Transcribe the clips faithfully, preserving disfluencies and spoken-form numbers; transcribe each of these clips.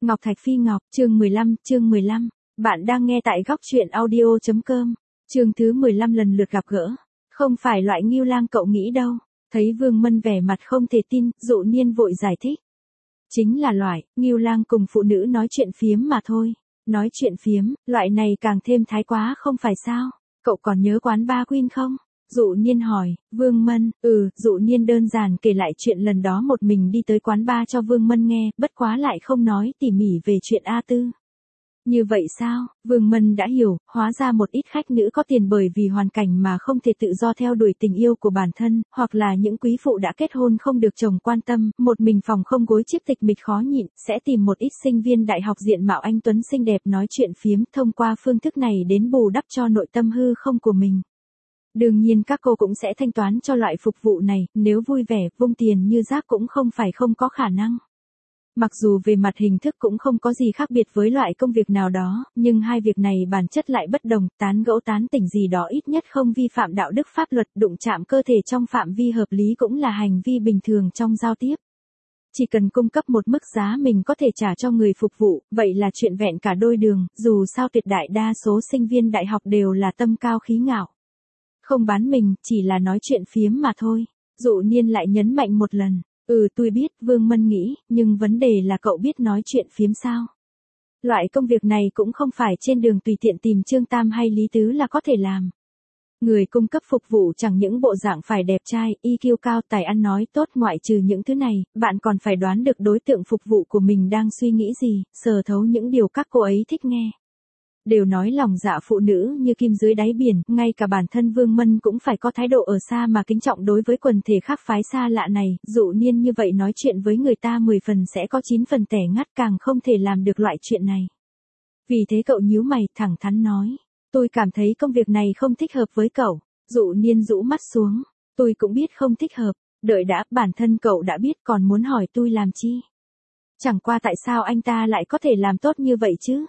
Ngọc Thạch Phi Ngọc, chương mười lăm, chương mười lăm. Bạn đang nghe tại góc truyện audio.com. Chương thứ mười lăm lần lượt gặp gỡ. Không phải loại Ngưu Lang cậu nghĩ đâu. Thấy Vương Mân vẻ mặt không thể tin, Dụ Niên vội giải thích. Chính là loại, Ngưu Lang cùng phụ nữ nói chuyện phiếm mà thôi. Nói chuyện phiếm, loại này càng thêm thái quá không phải sao? Cậu còn nhớ quán ba Queen không? Dụ Niên hỏi. Vương Mân, ừ, Dụ Niên đơn giản kể lại chuyện lần đó một mình đi tới quán ba cho Vương Mân nghe, bất quá lại không nói tỉ mỉ về chuyện A Tư. Như vậy sao? Vương Mân đã hiểu, hóa ra một ít khách nữ có tiền bởi vì hoàn cảnh mà không thể tự do theo đuổi tình yêu của bản thân, hoặc là những quý phụ đã kết hôn không được chồng quan tâm, một mình phòng không gối chiếc tịch mịch khó nhịn, sẽ tìm một ít sinh viên đại học diện mạo anh tuấn xinh đẹp nói chuyện phiếm, thông qua phương thức này đến bù đắp cho nội tâm hư không của mình. Đương nhiên các cô cũng sẽ thanh toán cho loại phục vụ này, nếu vui vẻ, vung tiền như rác cũng không phải không có khả năng. Mặc dù về mặt hình thức cũng không có gì khác biệt với loại công việc nào đó, nhưng hai việc này bản chất lại bất đồng, tán gẫu tán tỉnh gì đó ít nhất không vi phạm đạo đức pháp luật, đụng chạm cơ thể trong phạm vi hợp lý cũng là hành vi bình thường trong giao tiếp. Chỉ cần cung cấp một mức giá mình có thể trả cho người phục vụ, vậy là chuyện vẹn cả đôi đường, dù sao tuyệt đại đa số sinh viên đại học đều là tâm cao khí ngạo. Không bán mình, chỉ là nói chuyện phiếm mà thôi. Dụ Niên lại nhấn mạnh một lần. Ừ tôi biết, Vương Mân nghĩ, nhưng vấn đề là cậu biết nói chuyện phiếm sao? Loại công việc này cũng không phải trên đường tùy tiện tìm Trương Tam hay Lý Tứ là có thể làm. Người cung cấp phục vụ chẳng những bộ dạng phải đẹp trai, i kiu cao, tài ăn nói tốt, ngoại trừ những thứ này, bạn còn phải đoán được đối tượng phục vụ của mình đang suy nghĩ gì, sờ thấu những điều các cô ấy thích nghe. Đều nói lòng dạ phụ nữ như kim dưới đáy biển, ngay cả bản thân Vương Mân cũng phải có thái độ ở xa mà kính trọng đối với quần thể khác phái xa lạ này, Dụ Niên như vậy nói chuyện với người ta mười phần sẽ có chín phần tẻ ngắt, càng không thể làm được loại chuyện này. Vì thế cậu nhíu mày, thẳng thắn nói, tôi cảm thấy công việc này không thích hợp với cậu. Dụ Niên rũ mắt xuống, tôi cũng biết không thích hợp, đợi đã, bản thân cậu đã biết còn muốn hỏi tôi làm chi. Chẳng qua tại sao anh ta lại có thể làm tốt như vậy chứ?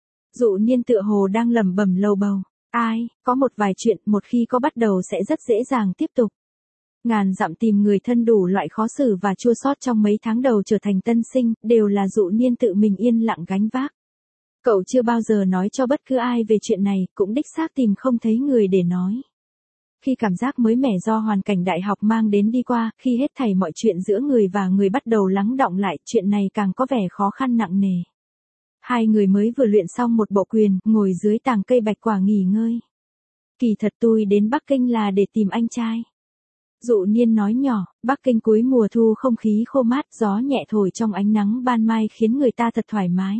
Dụ Niên tựa hồ đang lẩm bẩm lầu bầu. Ai, có một vài chuyện, một khi có bắt đầu sẽ rất dễ dàng tiếp tục. Ngàn dặm tìm người thân đủ loại khó xử và chua xót trong mấy tháng đầu trở thành tân sinh, đều là Dụ Niên tự mình yên lặng gánh vác. Cậu chưa bao giờ nói cho bất cứ ai về chuyện này, cũng đích xác tìm không thấy người để nói. Khi cảm giác mới mẻ do hoàn cảnh đại học mang đến đi qua, khi hết thảy mọi chuyện giữa người và người bắt đầu lắng đọng lại, chuyện này càng có vẻ khó khăn nặng nề. Hai người mới vừa luyện xong một bộ quyền, ngồi dưới tàng cây bạch quả nghỉ ngơi. Kỳ thật tôi đến Bắc Kinh là để tìm anh trai. Dụ Niên nói nhỏ, Bắc Kinh cuối mùa thu không khí khô mát, gió nhẹ thổi trong ánh nắng ban mai khiến người ta thật thoải mái.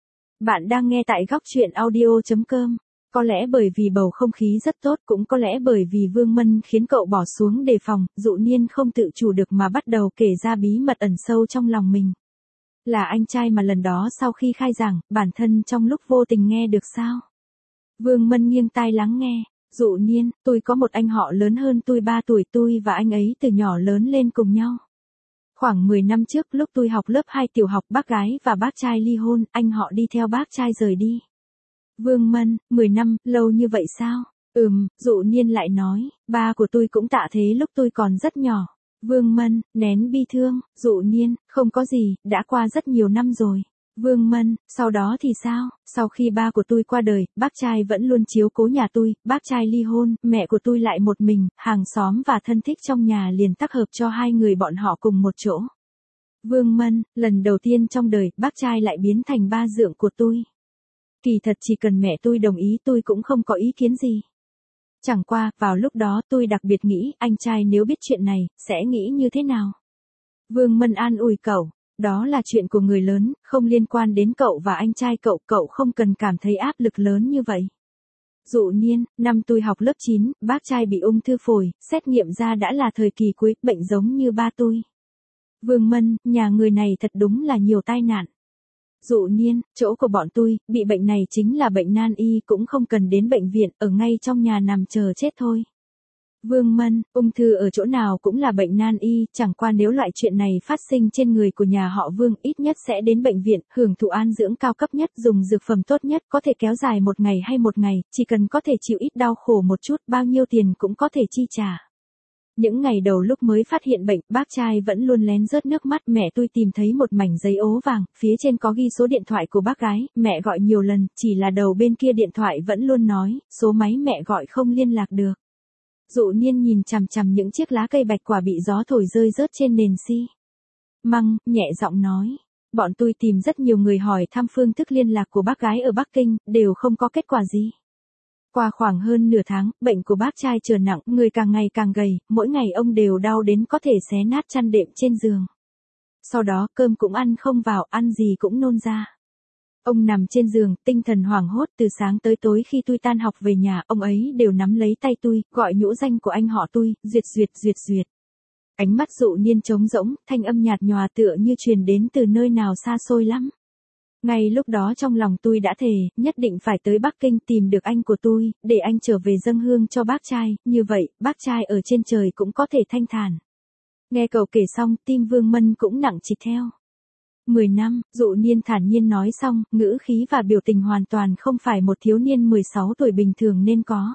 Bạn đang nghe tại góc truyện audio.com. Có lẽ bởi vì bầu không khí rất tốt, cũng có lẽ bởi vì Vương Mân khiến cậu bỏ xuống đề phòng, Dụ Niên không tự chủ được mà bắt đầu kể ra bí mật ẩn sâu trong lòng mình. Là anh trai mà lần đó sau khi khai giảng, bản thân trong lúc vô tình nghe được sao? Vương Mân nghiêng tai lắng nghe. Dụ Niên, tôi có một anh họ lớn hơn tôi ba tuổi, tôi và anh ấy từ nhỏ lớn lên cùng nhau. Khoảng mười năm trước lúc tôi học lớp hai tiểu học, bác gái và bác trai ly hôn, anh họ đi theo bác trai rời đi. Vương Mân, mười năm, lâu như vậy sao? Ừm, Dụ Niên lại nói, ba của tôi cũng tạ thế lúc tôi còn rất nhỏ. Vương Mân, nén bi thương. Dụ Niên, không có gì, đã qua rất nhiều năm rồi. Vương Mân, sau đó thì sao? Sau khi ba của tôi qua đời, bác trai vẫn luôn chiếu cố nhà tôi, bác trai ly hôn, mẹ của tôi lại một mình, hàng xóm và thân thích trong nhà liền tác hợp cho hai người bọn họ cùng một chỗ. Vương Mân, lần đầu tiên trong đời, bác trai lại biến thành ba dượng của tôi. Kỳ thật chỉ cần mẹ tôi đồng ý tôi cũng không có ý kiến gì. Chẳng qua, vào lúc đó tôi đặc biệt nghĩ, anh trai nếu biết chuyện này, sẽ nghĩ như thế nào? Vương Mân an ủi cậu, đó là chuyện của người lớn, không liên quan đến cậu và anh trai cậu, cậu không cần cảm thấy áp lực lớn như vậy. Dụ Niên, năm tôi học lớp chín, bác trai bị ung thư phổi, xét nghiệm ra đã là thời kỳ cuối, bệnh giống như ba tôi. Vương Mân, nhà người này thật đúng là nhiều tai nạn. Dụ Niên, chỗ của bọn tôi, bị bệnh này chính là bệnh nan y, cũng không cần đến bệnh viện, ở ngay trong nhà nằm chờ chết thôi. Vương Mân, ung thư ở chỗ nào cũng là bệnh nan y, chẳng qua nếu loại chuyện này phát sinh trên người của nhà họ Vương, ít nhất sẽ đến bệnh viện, hưởng thụ an dưỡng cao cấp nhất, dùng dược phẩm tốt nhất, có thể kéo dài một ngày hay một ngày, chỉ cần có thể chịu ít đau khổ một chút, bao nhiêu tiền cũng có thể chi trả. Những ngày đầu lúc mới phát hiện bệnh, bác trai vẫn luôn lén rớt nước mắt. Mẹ tôi tìm thấy một mảnh giấy ố vàng, phía trên có ghi số điện thoại của bác gái. Mẹ gọi nhiều lần, chỉ là đầu bên kia điện thoại vẫn luôn nói, số máy mẹ gọi không liên lạc được. Dụ Niên nhìn chằm chằm những chiếc lá cây bạch quả bị gió thổi rơi rớt trên nền xi măng, nhẹ giọng nói. Bọn tôi tìm rất nhiều người hỏi thăm phương thức liên lạc của bác gái ở Bắc Kinh, đều không có kết quả gì. Qua khoảng hơn nửa tháng, bệnh của bác trai trở nặng, người càng ngày càng gầy, mỗi ngày ông đều đau đến có thể xé nát chăn đệm trên giường. Sau đó cơm cũng ăn không vào, ăn gì cũng nôn ra. Ông nằm trên giường, tinh thần hoảng hốt từ sáng tới tối. Khi tôi tan học về nhà, ông ấy đều nắm lấy tay tôi, gọi nhũ danh của anh họ tôi, Duyệt Duyệt Duyệt Duyệt. Ánh mắt Dụ Niên trống rỗng, thanh âm nhạt nhòa tựa như truyền đến từ nơi nào xa xôi lắm. Ngay lúc đó trong lòng tôi đã thề, nhất định phải tới Bắc Kinh tìm được anh của tôi, để anh trở về dâng hương cho bác trai, như vậy, bác trai ở trên trời cũng có thể thanh thản. Nghe cậu kể xong, tim Vương Mân cũng nặng trịch theo. Mười năm, Dụ Niên thản nhiên nói xong, ngữ khí và biểu tình hoàn toàn không phải một thiếu niên mười sáu tuổi bình thường nên có.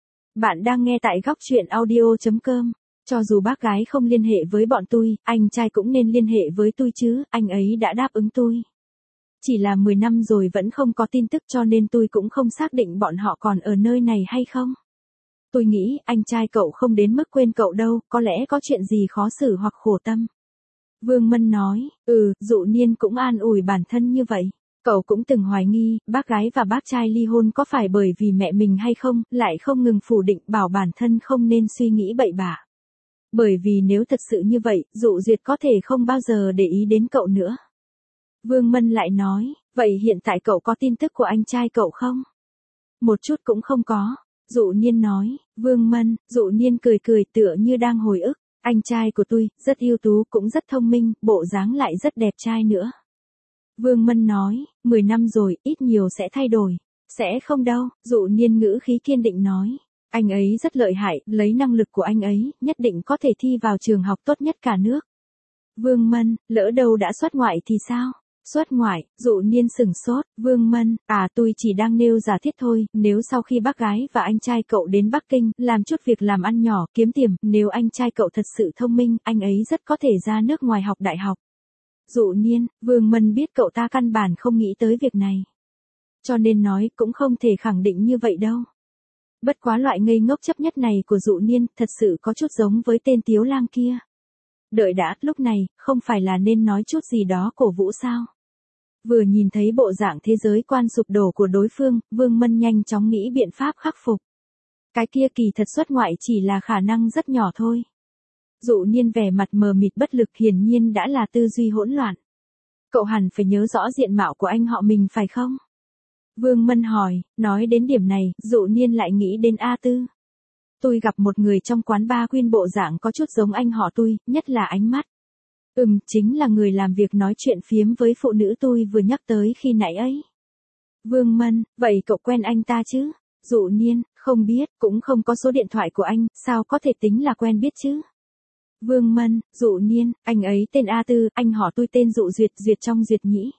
Bạn đang nghe tại góc truyện audio chấm com. Cho dù bác gái không liên hệ với bọn tôi, anh trai cũng nên liên hệ với tôi chứ, anh ấy đã đáp ứng tôi. Chỉ là mười năm rồi vẫn không có tin tức cho nên tôi cũng không xác định bọn họ còn ở nơi này hay không. Tôi nghĩ anh trai cậu không đến mức quên cậu đâu, có lẽ có chuyện gì khó xử hoặc khổ tâm. Vương Mân nói, ừ, Dụ Niên cũng an ủi bản thân như vậy. Cậu cũng từng hoài nghi, bác gái và bác trai ly hôn có phải bởi vì mẹ mình hay không, lại không ngừng phủ định bảo bản thân không nên suy nghĩ bậy bạ. Bởi vì nếu thật sự như vậy, Dụ Duyệt có thể không bao giờ để ý đến cậu nữa. Vương Mân lại nói, vậy hiện tại cậu có tin tức của anh trai cậu không? Một chút cũng không có. Dụ Niên nói, Vương Mân, Dụ Niên cười cười tựa như đang hồi ức. Anh trai của tôi, rất ưu tú cũng rất thông minh, bộ dáng lại rất đẹp trai nữa. Vương Mân nói, mười năm rồi, ít nhiều sẽ thay đổi. Sẽ không đâu, Dụ Niên ngữ khí kiên định nói. Anh ấy rất lợi hại, lấy năng lực của anh ấy, nhất định có thể thi vào trường học tốt nhất cả nước. Vương Mân, lỡ đâu đã xuất ngoại thì sao? Xuất ngoại, Dụ Niên sửng sốt, Vương Mân, à tôi chỉ đang nêu giả thiết thôi, nếu sau khi bác gái và anh trai cậu đến Bắc Kinh, làm chút việc làm ăn nhỏ, kiếm tiền, nếu anh trai cậu thật sự thông minh, anh ấy rất có thể ra nước ngoài học đại học. Dụ Niên, Vương Mân biết cậu ta căn bản không nghĩ tới việc này. Cho nên nói cũng không thể khẳng định như vậy đâu. Bất quá loại ngây ngốc chấp nhất này của Dụ Niên, thật sự có chút giống với tên Tiếu Lang kia. Đợi đã, lúc này, không phải là nên nói chút gì đó cổ vũ sao? Vừa nhìn thấy bộ dạng thế giới quan sụp đổ của đối phương, Vương Mân nhanh chóng nghĩ biện pháp khắc phục. Cái kia kỳ thật xuất ngoại chỉ là khả năng rất nhỏ thôi. Dụ Niên vẻ mặt mờ mịt bất lực hiển nhiên đã là tư duy hỗn loạn. Cậu hẳn phải nhớ rõ diện mạo của anh họ mình phải không? Vương Mân hỏi, nói đến điểm này, Dụ Niên lại nghĩ đến A Tư. Tôi gặp một người trong quán bar Queen bộ dạng có chút giống anh họ tôi, nhất là ánh mắt. Ừm, chính là người làm việc nói chuyện phiếm với phụ nữ tôi vừa nhắc tới khi nãy ấy. Vương Mân, vậy cậu quen anh ta chứ? Dụ Niên, không biết, cũng không có số điện thoại của anh, sao có thể tính là quen biết chứ? Vương Mân, Dụ Niên, anh ấy tên A Tư, anh họ tôi tên Dụ Duyệt, Duyệt trong Duyệt nhĩ.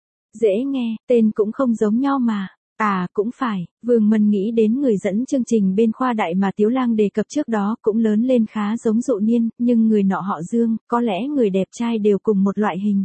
Dễ nghe, tên cũng không giống nhau mà. À, cũng phải, Vương Mân nghĩ đến người dẫn chương trình bên khoa đại mà Tiếu Lang đề cập trước đó cũng lớn lên khá giống Dụ Niên, nhưng người nọ họ Dương, có lẽ người đẹp trai đều cùng một loại hình.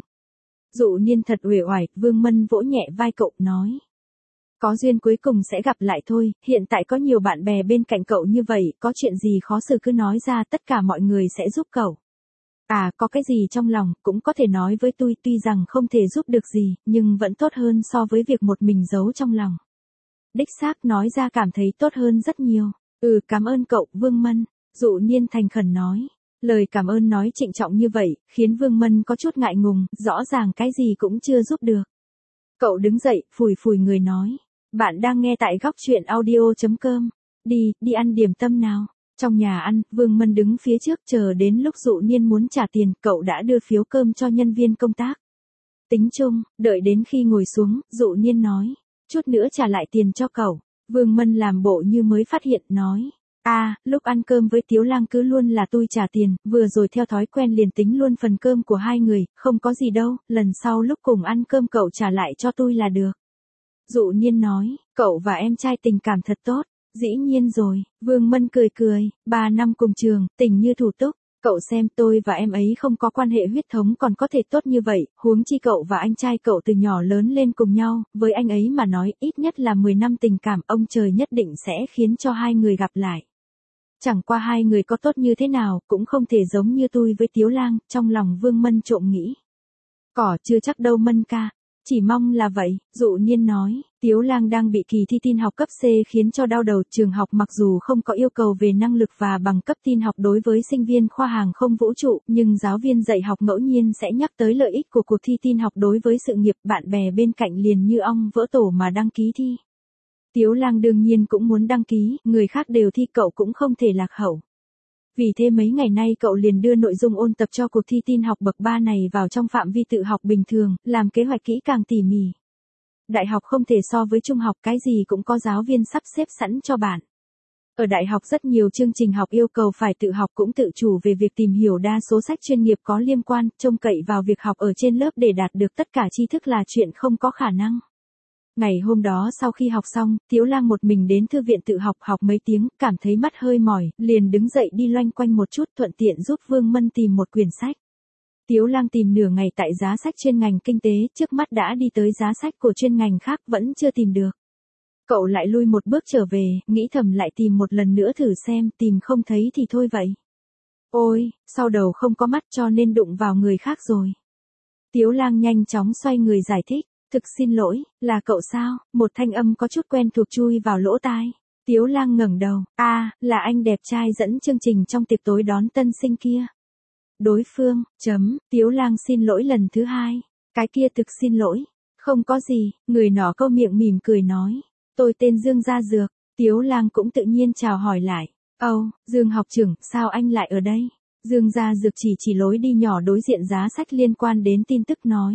Dụ Niên thật uể oải, Vương Mân vỗ nhẹ vai cậu, nói. Có duyên cuối cùng sẽ gặp lại thôi, hiện tại có nhiều bạn bè bên cạnh cậu như vậy, có chuyện gì khó xử cứ nói ra, tất cả mọi người sẽ giúp cậu. À, có cái gì trong lòng, cũng có thể nói với tôi, tuy rằng không thể giúp được gì, nhưng vẫn tốt hơn so với việc một mình giấu trong lòng. Đích xác nói ra cảm thấy tốt hơn rất nhiều. Ừ, cảm ơn cậu, Vương Mân. Dụ Niên thành khẩn nói. Lời cảm ơn nói trịnh trọng như vậy, khiến Vương Mân có chút ngại ngùng, rõ ràng cái gì cũng chưa giúp được. Cậu đứng dậy, phủi phủi người nói. Bạn đang nghe tại góc truyện audio chấm com. Đi, đi ăn điểm tâm nào. Trong nhà ăn, Vương Mân đứng phía trước chờ đến lúc Dụ Niên muốn trả tiền, cậu đã đưa phiếu cơm cho nhân viên công tác. Tính chung, đợi đến khi ngồi xuống, Dụ Niên nói. Chút nữa trả lại tiền cho cậu. Vương Mân làm bộ như mới phát hiện, nói. À, lúc ăn cơm với Tiếu Lang cứ luôn là tôi trả tiền, vừa rồi theo thói quen liền tính luôn phần cơm của hai người, không có gì đâu, lần sau lúc cùng ăn cơm cậu trả lại cho tôi là được. Dụ Niên nói, cậu và em trai tình cảm thật tốt. Dĩ nhiên rồi, Vương Mân cười cười, ba năm cùng trường, tình như thủ túc. Cậu xem tôi và em ấy không có quan hệ huyết thống còn có thể tốt như vậy, huống chi cậu và anh trai cậu từ nhỏ lớn lên cùng nhau, với anh ấy mà nói ít nhất là mười năm tình cảm, ông trời nhất định sẽ khiến cho hai người gặp lại. Chẳng qua hai người có tốt như thế nào, cũng không thể giống như tôi với Tiếu Lang, trong lòng Vương Mân trộm nghĩ. Cỏ chưa chắc đâu Mân ca. Chỉ mong là vậy, Dụ Nhiên nói, Tiếu Lang đang bị kỳ thi tin học cấp C khiến cho đau đầu. Trường học mặc dù không có yêu cầu về năng lực và bằng cấp tin học đối với sinh viên khoa hàng không vũ trụ, nhưng giáo viên dạy học ngẫu nhiên sẽ nhắc tới lợi ích của cuộc thi tin học đối với sự nghiệp. Bạn bè bên cạnh liền như ong vỡ tổ mà đăng ký thi. Tiếu Lang đương nhiên cũng muốn đăng ký, người khác đều thi cậu cũng không thể lạc hậu. Vì thế mấy ngày nay cậu liền đưa nội dung ôn tập cho cuộc thi tin học bậc ba này vào trong phạm vi tự học bình thường, làm kế hoạch kỹ càng tỉ mỉ. Đại học không thể so với trung học, cái gì cũng có giáo viên sắp xếp sẵn cho bạn. Ở đại học rất nhiều chương trình học yêu cầu phải tự học cũng tự chủ về việc tìm hiểu đa số sách chuyên nghiệp có liên quan, trông cậy vào việc học ở trên lớp để đạt được tất cả tri thức là chuyện không có khả năng. Ngày hôm đó sau khi học xong, Tiếu Lang một mình đến thư viện tự học học mấy tiếng, cảm thấy mắt hơi mỏi, liền đứng dậy đi loanh quanh một chút thuận tiện giúp Vương Mân tìm một quyển sách. Tiếu Lang tìm nửa ngày tại giá sách chuyên ngành kinh tế, trước mắt đã đi tới giá sách của chuyên ngành khác vẫn chưa tìm được. Cậu lại lui một bước trở về, nghĩ thầm lại tìm một lần nữa thử xem, tìm không thấy thì thôi vậy. Ôi, sau đầu không có mắt cho nên đụng vào người khác rồi. Tiếu Lang nhanh chóng xoay người giải thích. Thực xin lỗi, là cậu sao? Một thanh âm có chút quen thuộc chui vào lỗ tai. Tiếu Lang ngẩng đầu, a, à, là anh đẹp trai dẫn chương trình trong tiệc tối đón tân sinh kia. Đối phương, chấm, Tiếu Lang xin lỗi lần thứ hai. Cái kia thực xin lỗi. Không có gì, người nọ câu miệng mỉm cười nói. Tôi tên Dương Gia Dược. Tiếu Lang cũng tự nhiên chào hỏi lại. Ồ, oh, Dương học trưởng, sao anh lại ở đây? Dương Gia Dược chỉ chỉ lối đi nhỏ đối diện giá sách liên quan đến tin tức nói.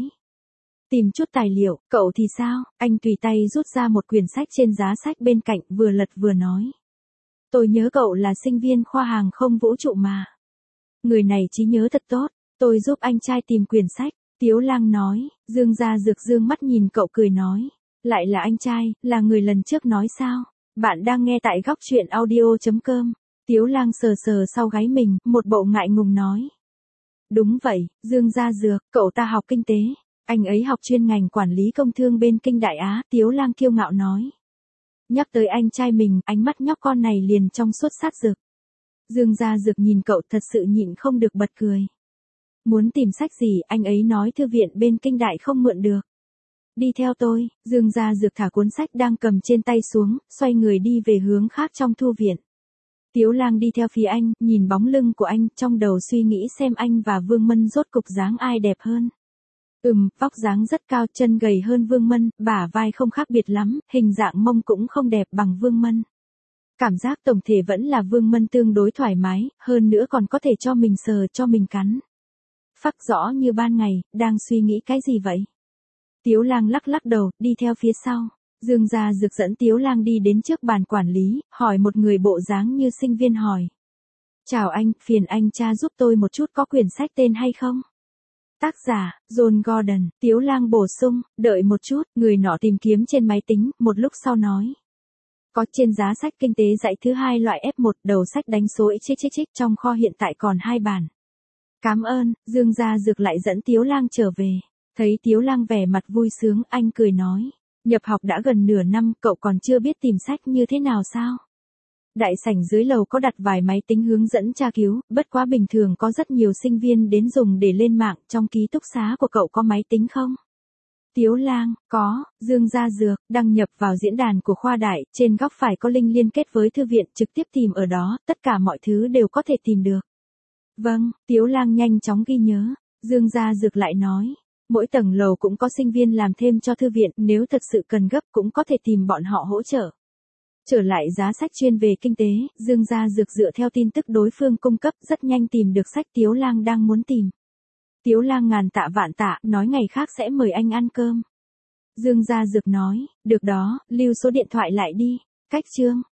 Tìm chút tài liệu, cậu thì sao? Anh tùy tay rút ra một quyển sách trên giá sách bên cạnh, vừa lật vừa nói. Tôi nhớ cậu là sinh viên khoa hàng không vũ trụ mà. Người này trí nhớ thật tốt, tôi giúp anh trai tìm quyển sách. Tiếu Lang nói, Dương Gia Dược dương mắt nhìn cậu cười nói. Lại là anh trai, là người lần trước nói sao? Bạn đang nghe tại góc truyện audio chấm com. Tiếu Lang sờ sờ sau gáy mình, một bộ ngại ngùng nói. Đúng vậy, Dương Gia Dược, cậu ta học kinh tế. Anh ấy học chuyên ngành quản lý công thương bên Kinh Đại Á, Tiếu Lang kiêu ngạo nói. Nhắc tới anh trai mình, ánh mắt nhóc con này liền trong suốt sát rực. Dương Gia Dược nhìn cậu thật sự nhịn không được bật cười. Muốn tìm sách gì, anh ấy nói thư viện bên Kinh Đại không mượn được. Đi theo tôi, Dương Gia Dược thả cuốn sách đang cầm trên tay xuống, xoay người đi về hướng khác trong thư viện. Tiếu Lang đi theo phía anh, nhìn bóng lưng của anh, trong đầu suy nghĩ xem anh và Vương Mân rốt cục dáng ai đẹp hơn. Ừm, vóc dáng rất cao, chân gầy hơn Vương Mân, bả vai không khác biệt lắm, hình dạng mông cũng không đẹp bằng Vương Mân. Cảm giác tổng thể vẫn là Vương Mân tương đối thoải mái, hơn nữa còn có thể cho mình sờ cho mình cắn. Phác rõ như ban ngày, đang suy nghĩ cái gì vậy? Tiếu Lang lắc lắc đầu, đi theo phía sau. Dương Gia Dược dẫn Tiếu Lang đi đến trước bàn quản lý, hỏi một người bộ dáng như sinh viên hỏi. Chào anh, phiền anh tra giúp tôi một chút có quyển sách tên hay không? Tác giả, John Gordon, Tiếu Lang bổ sung, đợi một chút, người nọ tìm kiếm trên máy tính, một lúc sau nói. Có trên giá sách kinh tế dạy thứ hai loại ép một, đầu sách đánh số xích xích xích, trong kho hiện tại còn hai bản. Cảm ơn, Dương Gia Dược lại dẫn Tiếu Lang trở về. Thấy Tiếu Lang vẻ mặt vui sướng, anh cười nói. Nhập học đã gần nửa năm, cậu còn chưa biết tìm sách như thế nào sao? Đại sảnh dưới lầu có đặt vài máy tính hướng dẫn tra cứu, bất quá bình thường có rất nhiều sinh viên đến dùng để lên mạng, trong ký túc xá của cậu có máy tính không? Tiếu Lang, có, Dương Gia Dược, đăng nhập vào diễn đàn của khoa đại, trên góc phải có link liên kết với thư viện, trực tiếp tìm ở đó, tất cả mọi thứ đều có thể tìm được. Vâng, Tiếu Lang nhanh chóng ghi nhớ, Dương Gia Dược lại nói. Mỗi tầng lầu cũng có sinh viên làm thêm cho thư viện, nếu thật sự cần gấp cũng có thể tìm bọn họ hỗ trợ. Trở lại giá sách chuyên về kinh tế, Dương Gia Dược dựa theo tin tức đối phương cung cấp rất nhanh tìm được sách Tiếu Lang đang muốn tìm. Tiếu Lang ngàn tạ vạn tạ, nói ngày khác sẽ mời anh ăn cơm. Dương Gia Dược nói, được đó, lưu số điện thoại lại đi. Cách chương.